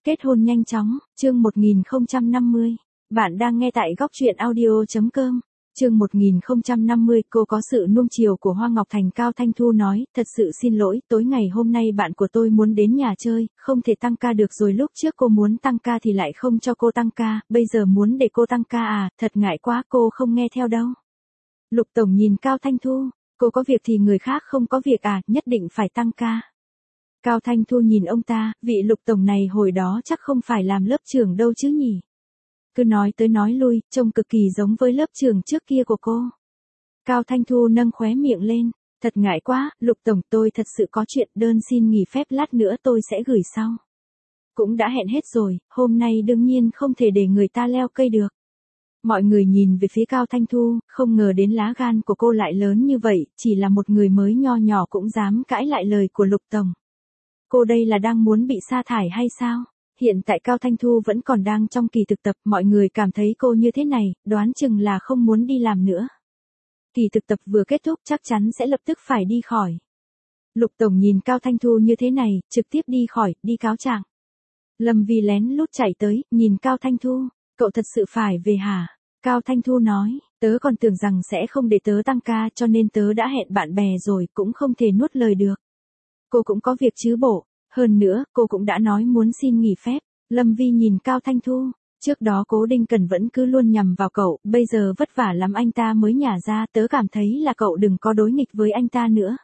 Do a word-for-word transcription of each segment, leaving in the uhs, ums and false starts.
Kết hôn nhanh chóng, chương một nghìn không trăm năm mươi. Bạn đang nghe tại góc truyện audio.com. Chương một nghìn không trăm năm mươi, cô có sự nuông chiều của Hoa Ngọc Thành. Cao Thanh Thu nói, thật sự xin lỗi, tối ngày hôm nay bạn của tôi muốn đến nhà chơi, không thể tăng ca được rồi, lúc trước cô muốn tăng ca thì lại không cho cô tăng ca, bây giờ muốn để cô tăng ca à, thật ngại quá, cô không nghe theo đâu. Lục Tổng nhìn Cao Thanh Thu, cô có việc thì người khác không có việc à, nhất định phải tăng ca. Cao Thanh Thu nhìn ông ta, vị Lục Tổng này hồi đó chắc không phải làm lớp trưởng đâu chứ nhỉ. Cứ nói tới nói lui, trông cực kỳ giống với lớp trưởng trước kia của cô. Cao Thanh Thu nâng khóe miệng lên, thật ngại quá, Lục Tổng, tôi thật sự có chuyện, đơn xin nghỉ phép lát nữa tôi sẽ gửi sau. Cũng đã hẹn hết rồi, hôm nay đương nhiên không thể để người ta leo cây được. Mọi người nhìn về phía Cao Thanh Thu, không ngờ đến lá gan của cô lại lớn như vậy, chỉ là một người mới nho nhỏ cũng dám cãi lại lời của Lục Tổng. Cô đây là đang muốn bị sa thải hay sao? Hiện tại Cao Thanh Thu vẫn còn đang trong kỳ thực tập, mọi người cảm thấy cô như thế này, đoán chừng là không muốn đi làm nữa. Kỳ thực tập vừa kết thúc chắc chắn sẽ lập tức phải đi khỏi. Lục Tổng nhìn Cao Thanh Thu như thế này, trực tiếp đi khỏi, đi cáo trạng. Lâm Vi lén lút chạy tới, nhìn Cao Thanh Thu, cậu thật sự phải về hả? Cao Thanh Thu nói, tớ còn tưởng rằng sẽ không để tớ tăng ca cho nên tớ đã hẹn bạn bè rồi, cũng không thể nuốt lời được. Cô cũng có việc chứ bộ, hơn nữa, cô cũng đã nói muốn xin nghỉ phép. Lâm Vi nhìn Cao Thanh Thu, trước đó Cố Đinh Cẩn vẫn cứ luôn nhằm vào cậu, bây giờ vất vả lắm anh ta mới nhả ra, tớ cảm thấy là cậu đừng có đối nghịch với anh ta nữa.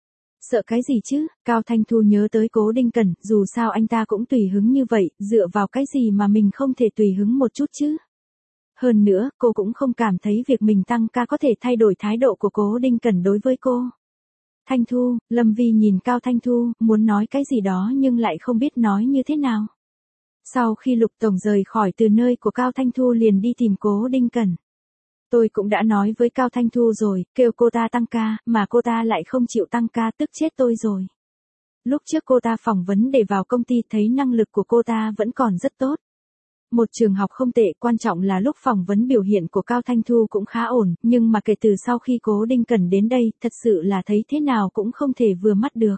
Sợ cái gì chứ? Cao Thanh Thu nhớ tới Cố Đinh Cẩn, dù sao anh ta cũng tùy hứng như vậy, dựa vào cái gì mà mình không thể tùy hứng một chút chứ? Hơn nữa, cô cũng không cảm thấy việc mình tăng ca có thể thay đổi thái độ của Cố Đinh Cẩn đối với cô. Thanh Thu, Lâm Vi nhìn Cao Thanh Thu, muốn nói cái gì đó nhưng lại không biết nói như thế nào. Sau khi Lục Tổng rời khỏi từ nơi của Cao Thanh Thu liền đi tìm Cố Đinh Cẩn. Tôi cũng đã nói với Cao Thanh Thu rồi, kêu cô ta tăng ca, mà cô ta lại không chịu tăng ca, tức chết tôi rồi. Lúc trước cô ta phỏng vấn để vào công ty thấy năng lực của cô ta vẫn còn rất tốt. Một trường học không tệ, quan trọng là lúc phỏng vấn biểu hiện của Cao Thanh Thu cũng khá ổn, nhưng mà kể từ sau khi Cố Đinh Cẩn đến đây, thật sự là thấy thế nào cũng không thể vừa mắt được.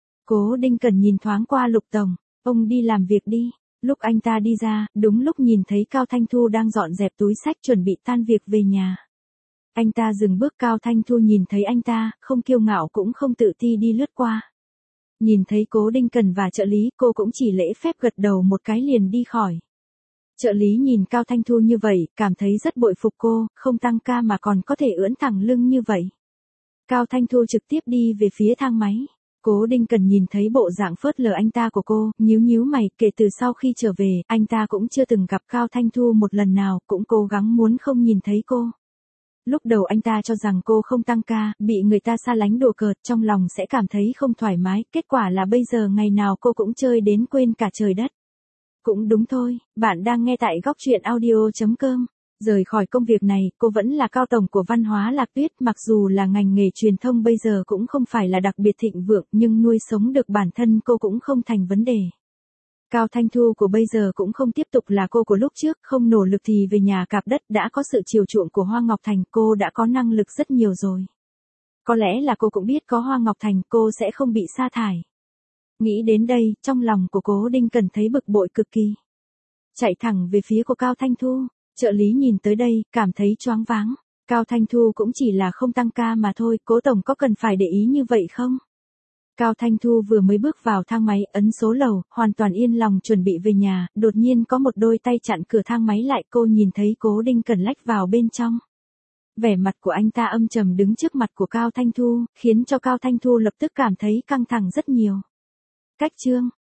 Cố Đinh Cẩn nhìn thoáng qua Lục Tổng, ông đi làm việc đi. Lúc anh ta đi ra, đúng lúc nhìn thấy Cao Thanh Thu đang dọn dẹp túi xách chuẩn bị tan việc về nhà. Anh ta dừng bước, Cao Thanh Thu nhìn thấy anh ta, không kiêu ngạo cũng không tự ti đi lướt qua. Nhìn thấy Cố Đinh Cẩn và trợ lý, cô cũng chỉ lễ phép gật đầu một cái liền đi khỏi. Trợ lý nhìn Cao Thanh Thu như vậy, cảm thấy rất bội phục cô, không tăng ca mà còn có thể ưỡn thẳng lưng như vậy. Cao Thanh Thu trực tiếp đi về phía thang máy. Cố Đinh Cẩn nhìn thấy bộ dạng phớt lờ anh ta của cô, nhíu nhíu mày, kể từ sau khi trở về, anh ta cũng chưa từng gặp Cao Thanh Thu một lần nào, cũng cố gắng muốn không nhìn thấy cô. Lúc đầu anh ta cho rằng cô không tăng ca, bị người ta xa lánh đùa cợt, trong lòng sẽ cảm thấy không thoải mái, kết quả là bây giờ ngày nào cô cũng chơi đến quên cả trời đất. Cũng đúng thôi, bạn đang nghe tại góc truyện audio.com. Rời khỏi công việc này, cô vẫn là cao tổng của Văn Hóa Lạc Tuyết, mặc dù là ngành nghề truyền thông bây giờ cũng không phải là đặc biệt thịnh vượng, nhưng nuôi sống được bản thân cô cũng không thành vấn đề. Cao Thanh Thu của bây giờ cũng không tiếp tục là cô của lúc trước, không nỗ lực thì về nhà cạp đất, đã có sự chiều chuộng của Hoa Ngọc Thành, cô đã có năng lực rất nhiều rồi. Có lẽ là cô cũng biết có Hoa Ngọc Thành cô sẽ không bị sa thải. Nghĩ đến đây, trong lòng của Cố Đinh Cẩn thấy bực bội cực kỳ. Chạy thẳng về phía của Cao Thanh Thu, trợ lý nhìn tới đây, cảm thấy choáng váng. Cao Thanh Thu cũng chỉ là không tăng ca mà thôi, Cố tổng có cần phải để ý như vậy không? Cao Thanh Thu vừa mới bước vào thang máy, ấn số lầu, hoàn toàn yên lòng chuẩn bị về nhà, đột nhiên có một đôi tay chặn cửa thang máy lại, cô nhìn thấy Cố Đinh Cẩn lách vào bên trong. Vẻ mặt của anh ta âm trầm đứng trước mặt của Cao Thanh Thu, khiến cho Cao Thanh Thu lập tức cảm thấy căng thẳng rất nhiều. Cách chương,